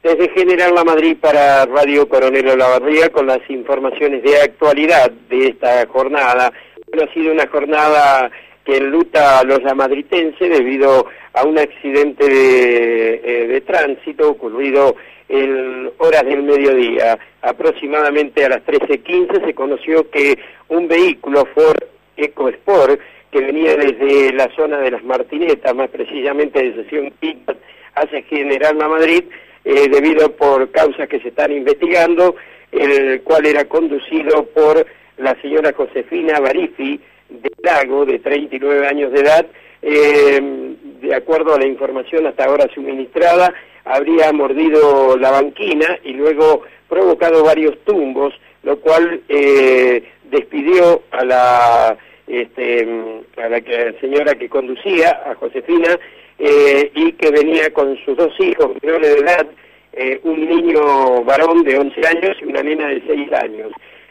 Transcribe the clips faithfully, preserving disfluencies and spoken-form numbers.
Desde General La Madrid para Radio Coronel Olavarría con las informaciones de actualidad de esta jornada. Bueno, ha sido una jornada que enluta a los lamadritenses debido a un accidente de, eh, de tránsito ocurrido en horas del mediodía. Aproximadamente a las trece quince se conoció que un vehículo Ford EcoSport que venía desde la zona de las Martinetas, más precisamente de Sesión Quinta hacia General La Madrid, eh, debido por causas que se están investigando, el cual era conducido por la señora Josefina Barifi de Lago, de treinta y nueve años de edad. Eh, de acuerdo a la información hasta ahora suministrada, habría mordido la banquina y luego provocado varios tumbos, lo cual eh, despidió a la, este, a la que, señora que conducía, a Josefina, eh, y que venía con sus dos hijos menores de edad, eh, un niño varón de once años y una nena de seis años.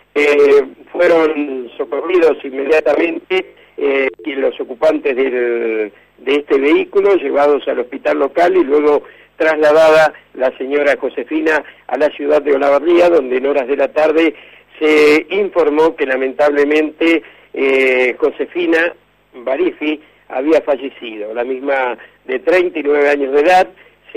Eh, fueron socorridos inmediatamente eh, los ocupantes del, de este vehículo, llevados al hospital local y luego trasladada la señora Josefina a la ciudad de Olavarría, donde en horas de la tarde se informó que lamentablemente eh, Josefina Barifi había fallecido. La misma de treinta y nueve años de edad. Se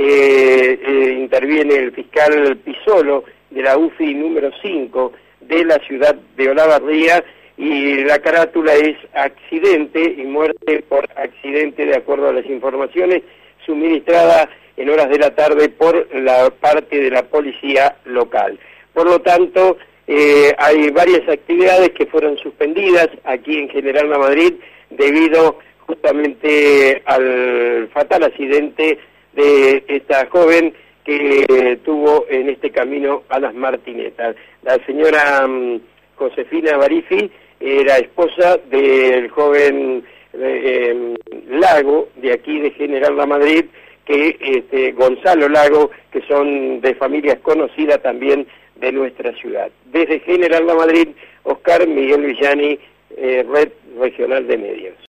eh, interviene el fiscal Pisolo de la U F I número cinco de la ciudad de Olavarría y la carátula es accidente y muerte por accidente, de acuerdo a las informaciones suministradas en horas de la tarde por la parte de la policía local. Por lo tanto, eh, hay varias actividades que fueron suspendidas aquí en General La Madrid debido justamente al fatal accidente de esta joven que eh, tuvo en este camino a las Martinetas. La señora um, Josefina Barifi era esposa del joven eh, eh, Lago, de aquí de General La Madrid, que este, Gonzalo Lago, que son de familias conocidas también de nuestra ciudad. Desde General La Madrid, Oscar Miguel Villani, eh, Red Regional de Medios.